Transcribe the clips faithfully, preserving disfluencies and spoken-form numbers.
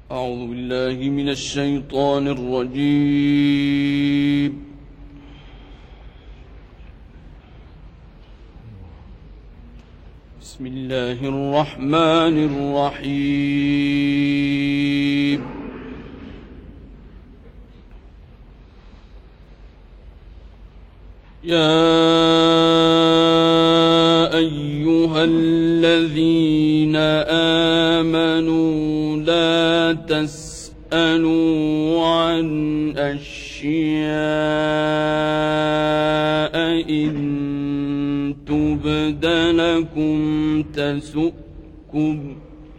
أعوذ بالله من الشيطان الرجيم. بسم الله الرحمن الرحيم. يا أيها الذين آمنوا لا تسألوا عن أشياء إن تبد لكم تسؤكم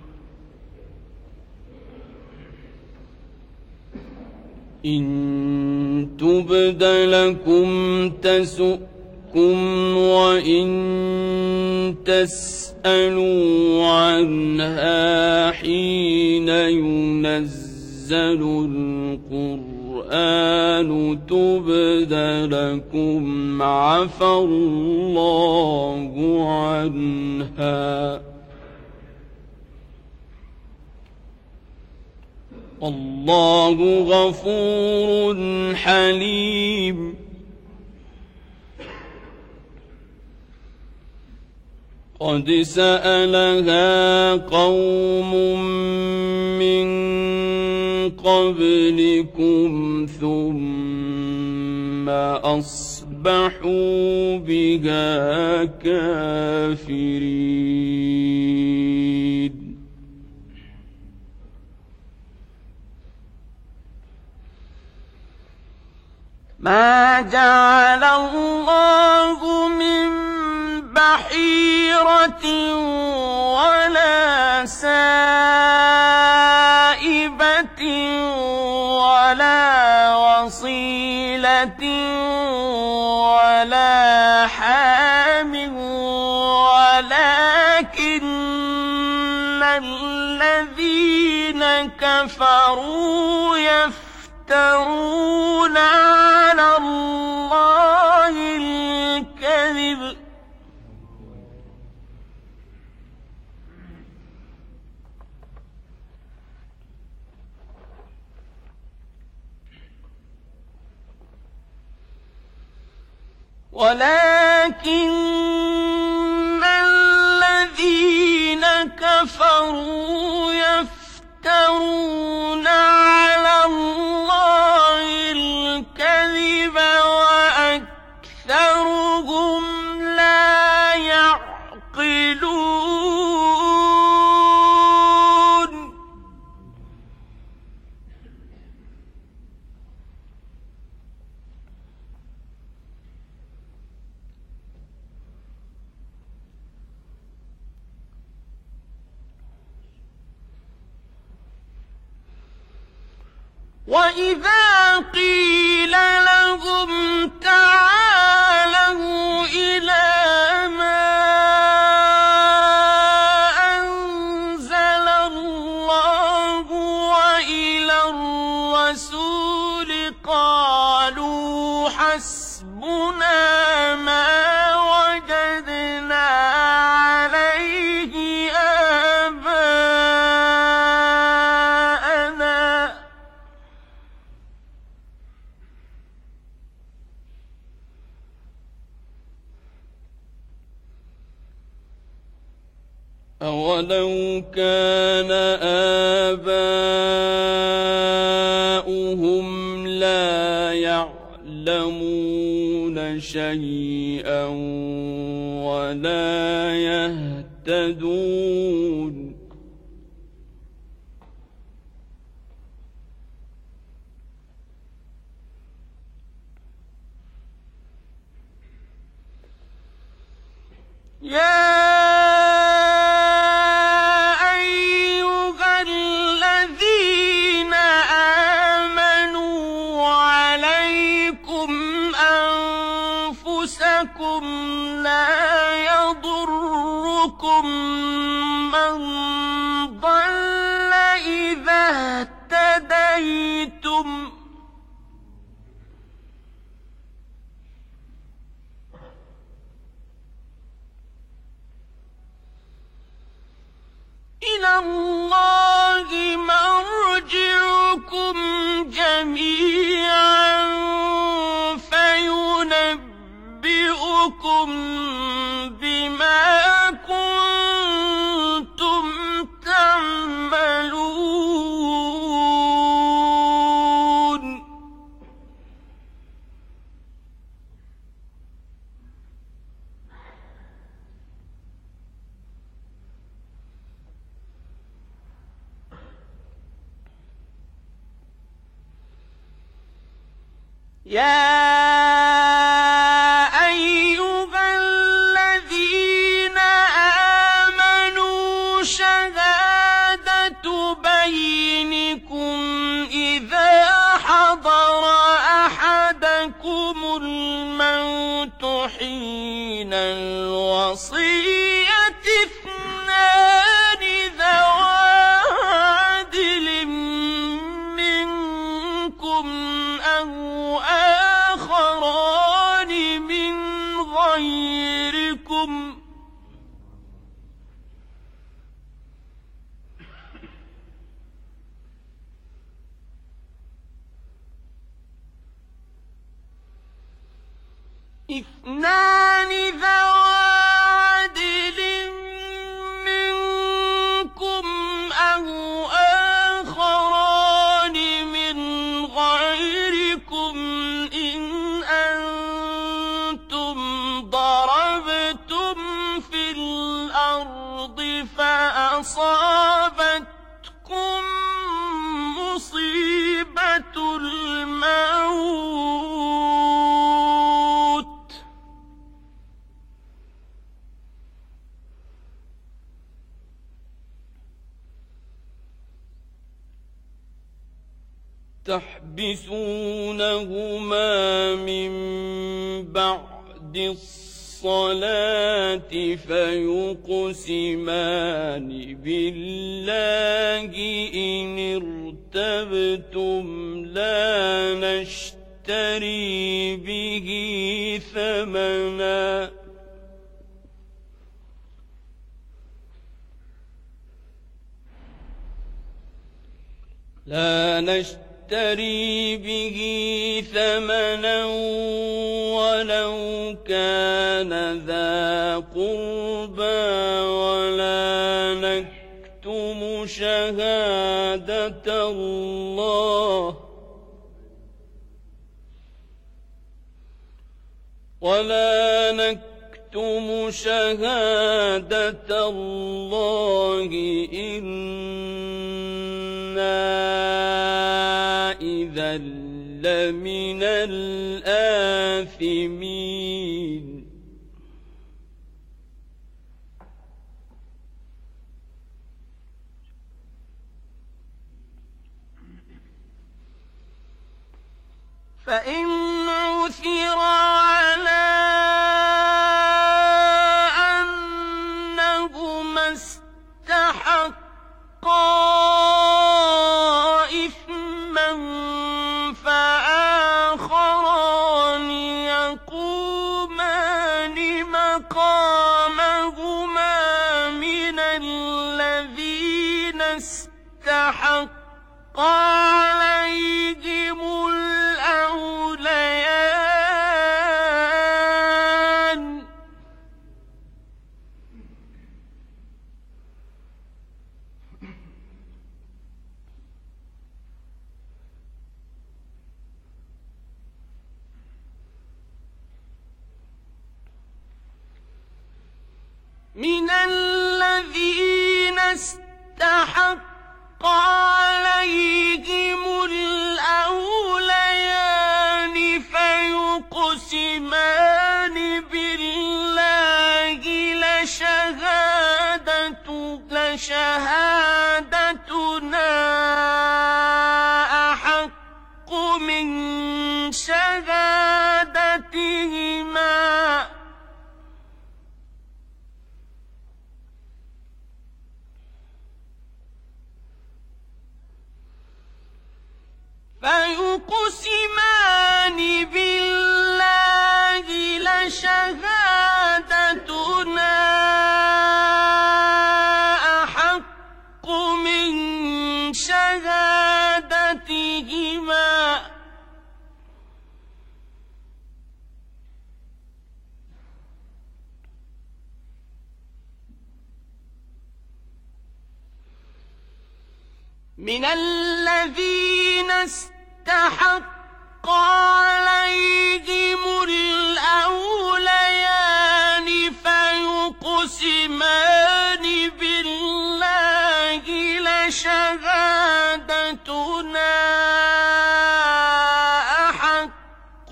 إن تبد لكم تسؤكم وإن تسألوا عنها حين ينزل القرآن تبد لكم عفى الله عنها والله غفور حليم. قد سألها قوم من قبلكم ثم أصبحوا بها كافرين. ما جعل الله من بحيرة ولا سائبة ولا وصيلة ولا حام ولكن الذين كفروا يفترون على الله الكذب ولكن الذين كفروا يفترون على الله الكذب وأكثرهم لا يعقلون. وإذا قيل لهم تعالوا إلى ما أنزل الله وإلى الرسول قالوا حسبنا ما وجدنا عليه آباءنا أولو كان آباؤهم لا يعلمون شيئا ولا يهتدون. يا لا يضركم من ضل إذا اهتديتم إلى الله مرجعكم يا أيها الذين آمنوا شهادة بينكم إذا حضر أحدكم الموت حين الوصية اثنان ذوى عدل منكم أو آخران من غيركم اثنان ذوى عدل منكم أو آخران من غيركم إن أنتم ضربتم في الأرض فأصابتكم مصيبة الموت تحبسونهما من بعد الصلاة فيقسمان بالله إن ارتبتم لا نشتري به ثمنا لا نشتري به ثمنا ولو كان ذا قربى ولا نكتم شهادة الله ولا نكتم شهادة الله إنا إذا لمن الآثمين فإن عثر على أنهما استحقا إثما فآخران يقومان مقامهما من الذين استحق عليهم الأوليان من الذين استحق عليهم الأوليان فيقسمان بالله لشهادة لشهادتنا أحق من شهادتهما فيقسمان بالله لشهادتنا أحق من شهادتهما من الذين استحق عليهم الأوليان فيقسمان بالله لشهادتنا أحق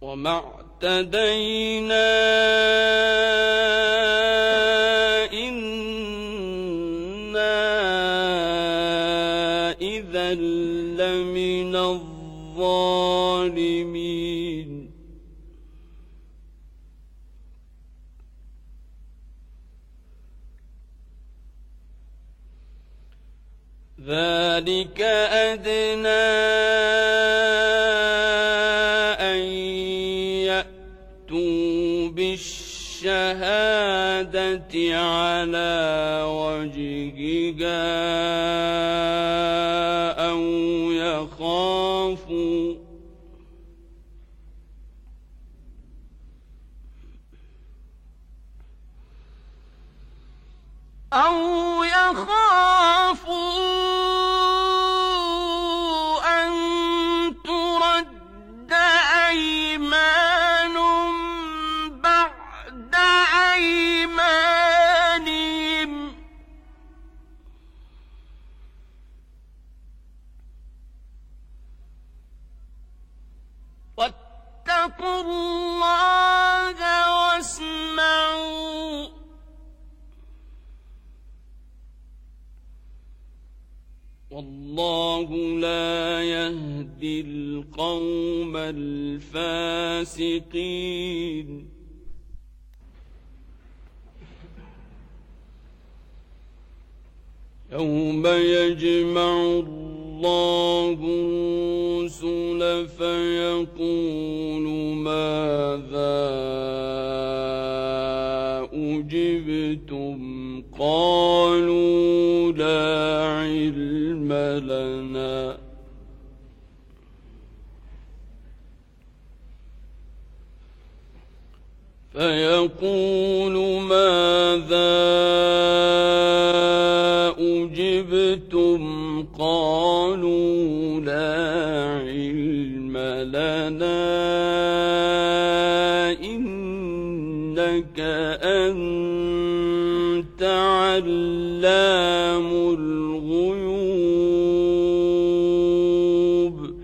وما اعتدينا إنا إذا لمن الظالمين ذلك أدنى أن يأتوا بالشهادة على وجهها أو يخافوا أو يخافوا أن ترد أيمان بعد أيمانهم واتقوا الله واسمعوا والله لا يهدي القوم الفاسقين يوم يجمع الله الرسل فيقول ماذا أجبتم قالوا لا علم لنا فيقول ماذا أجبتم قالوا لا علم لنا إنك أنت علام الغيوب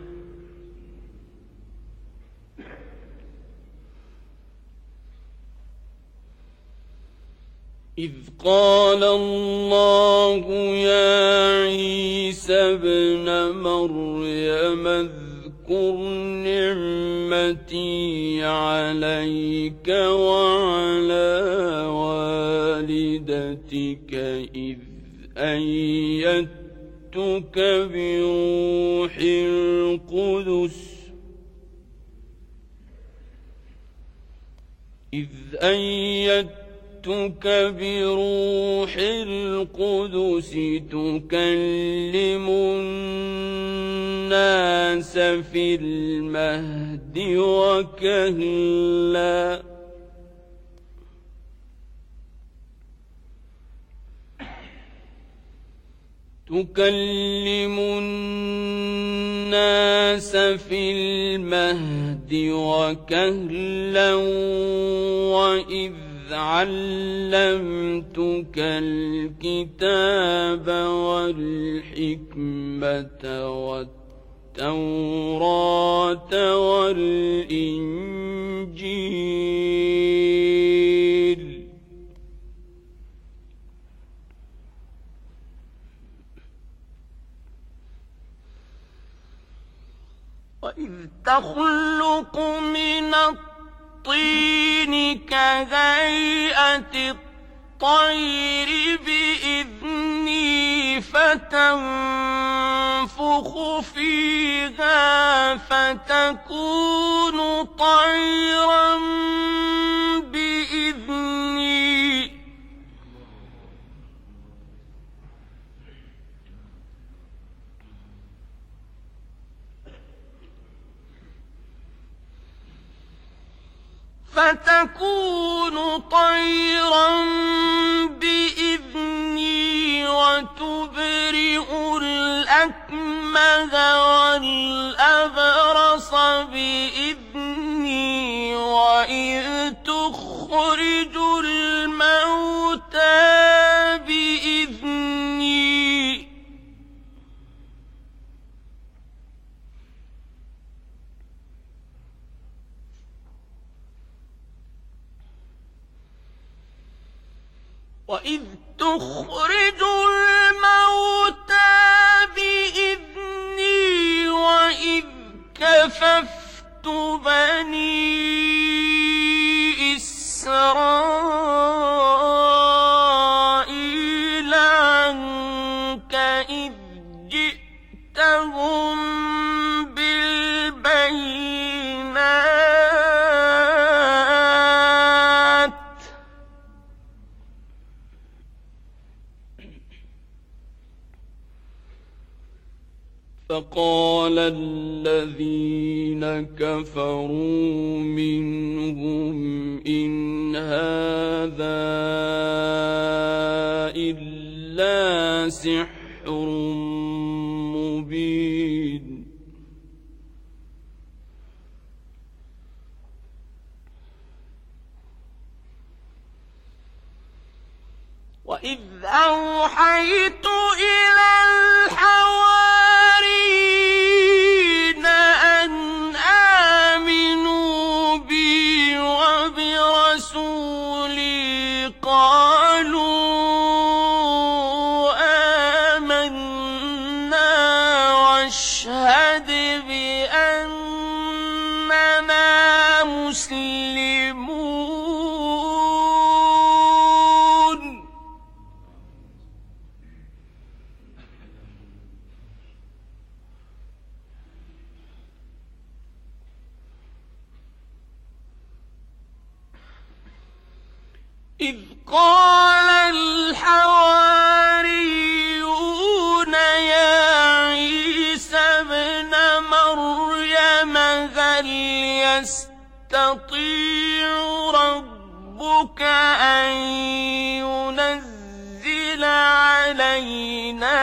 إذ قال الله يا عيسى ابن مريم اذكر نعمتي عليك وعلى والدتك إذ أيدتك بروح القدس إذ أيدتك بروح القدس تكلم الناس في المهد وكهلا تكلم الناس في المهد وكهلا وإذ علمتك الكتاب والحكمة والتوراة والإنجيل وإذ تخلق من الطين كهيئة الطير بإذني فتنفخ فيها فتكون طيرا بإذني فتكون طيرا بإذني وتبرئ الأكمه والأبرص بإذني وإذ تخرج الموتى بإذني وإذ تخرج الموتى بإذني وإذ كففت بني إسرائيل عنك إذ جئتهم بالبينات فقال الذين كفروا منهم إن هذا إلا سحر مبين وإذ أوحيت إلى الحواريين أن آمنوا بي وبرسولي قالوا آمنا واشهد بأننا مسلمون إذ قال الحواريون يا عيسى ابن مريم هل يستطيع ربك أن ينزل علينا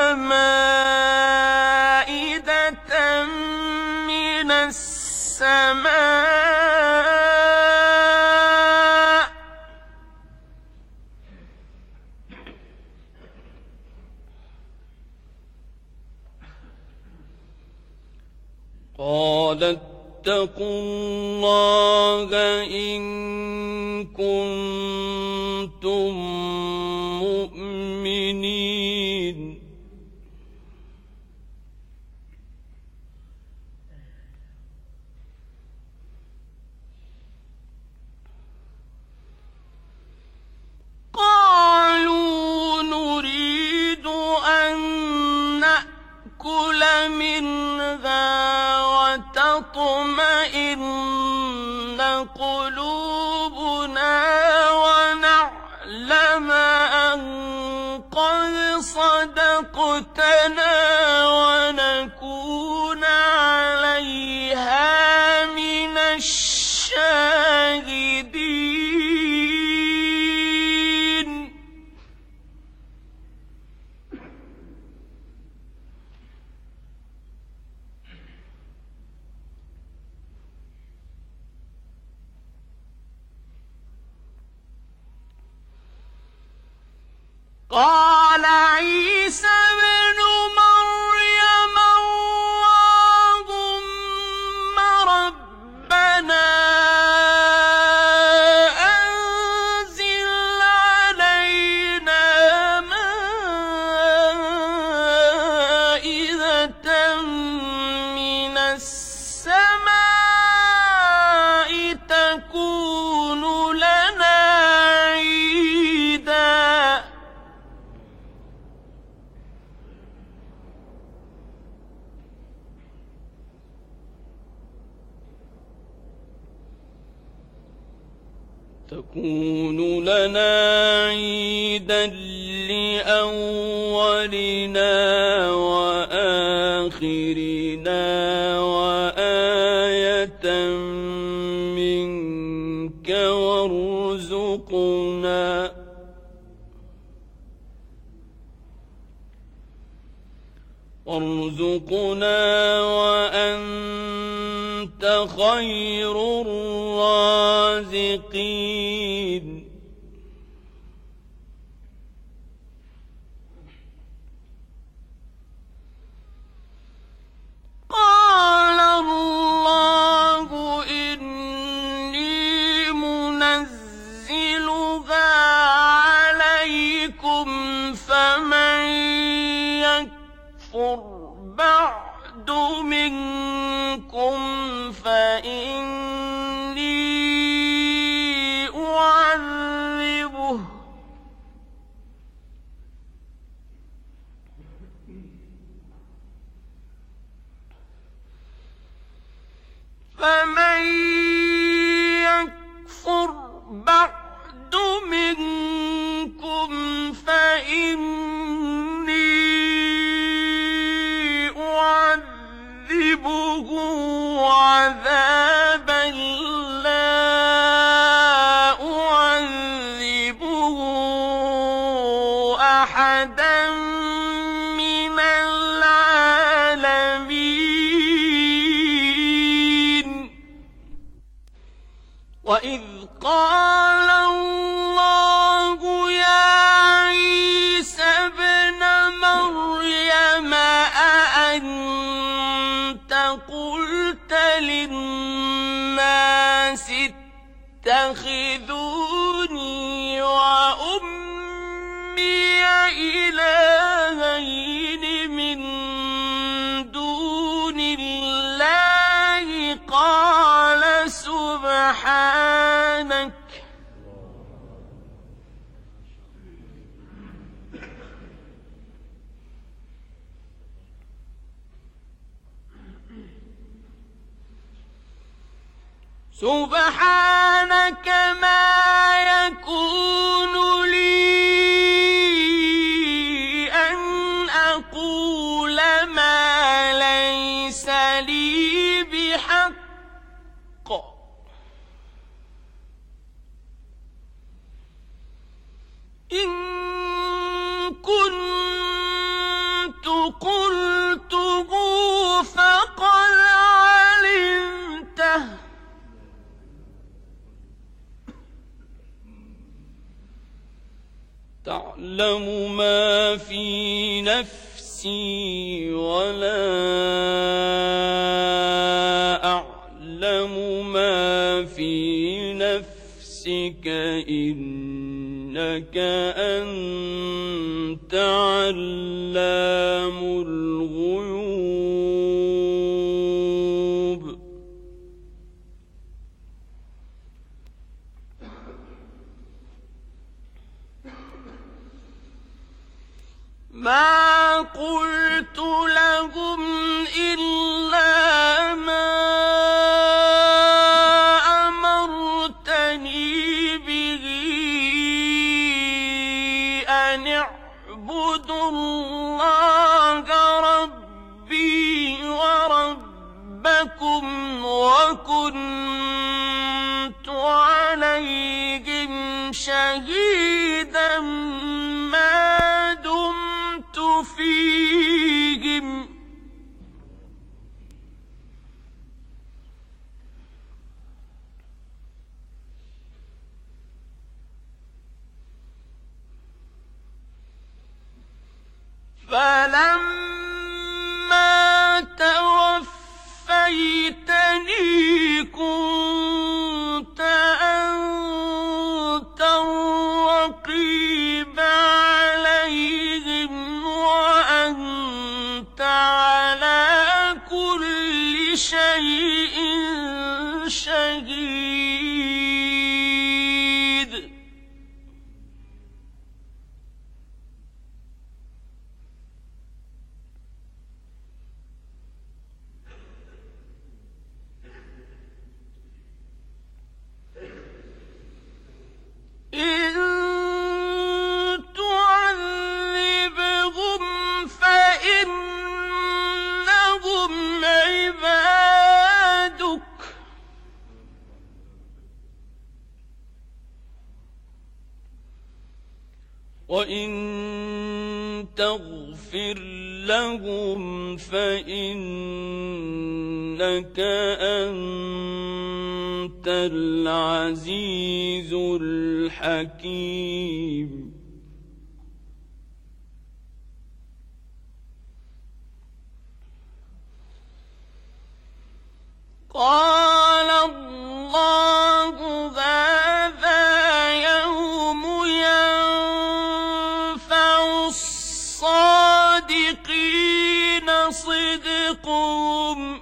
مائدة من السماء قال اتقوا الله إن كنتم مؤمنين قالوا نريد أن نأكل منها وتطمئن قلوبنا ونعلم أن قد صدقتنا ونكون عليها من الشاهدين قال عيسى ابن مريم اللهم ربنا أنزل علينا مائدة من السماء تكون لنا عيدا تكون لنا عيدا لأولنا وآخرنا وآية منك وارزقنا وارزقنا وأنت خير الرازقين قال الله إني منزلها عليكم يكفر بعد منكم فإني أعذبه فمن يكفر بعد منكم فإني أعذبه عذابا لا أعذبه أحدا من العالمين. وإذ قال الله يا عيسى ابن مريم أأنت قلت للناس اتخذوني وأمي إلهين من دون الله قال سبحانك سبحانك ما يكون لي أن أقول ما ليس لي بحق إن كنت قلته فقد علمته تعلم ما في نفسي ولا أعلم ما في نفسك إنك أنت علام الغيوب. ما قلت لهم إلا ما أمرتني به أن اعبدوا الله ربي وربكم وكنت عليهم شهيدا ما دمت فيهم فلما توفيتني كنت أنت الرقيب عليهم وأنت على كل شيء شهيد. إن تعذبهم فإنهم عبادك وإن تغفر لهم فإنك أنت العزيز الحكيم. قال الله هذا يوم ينفع الصادقين صدقهم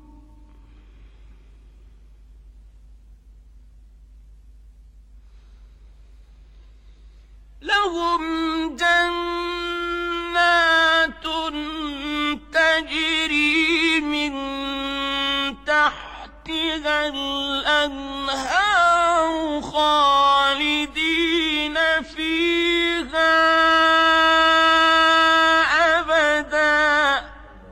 لهم جنات تجري من تحتها الأنهار خالدين فيها أبدا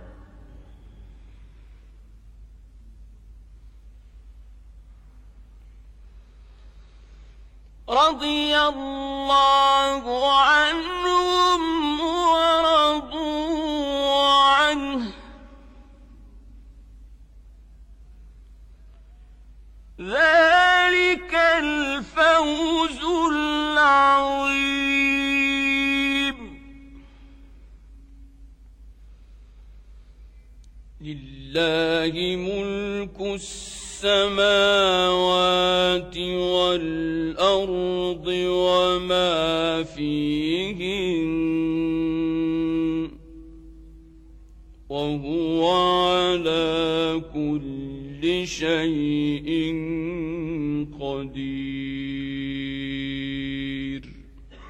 رضي الله عنهم ورضوا عنه ذلك الفوز العظيم لله ملك السماوات والأرض وما فيهن وهو على كل شيء قدير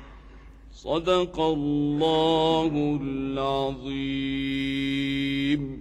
صدق الله العظيم.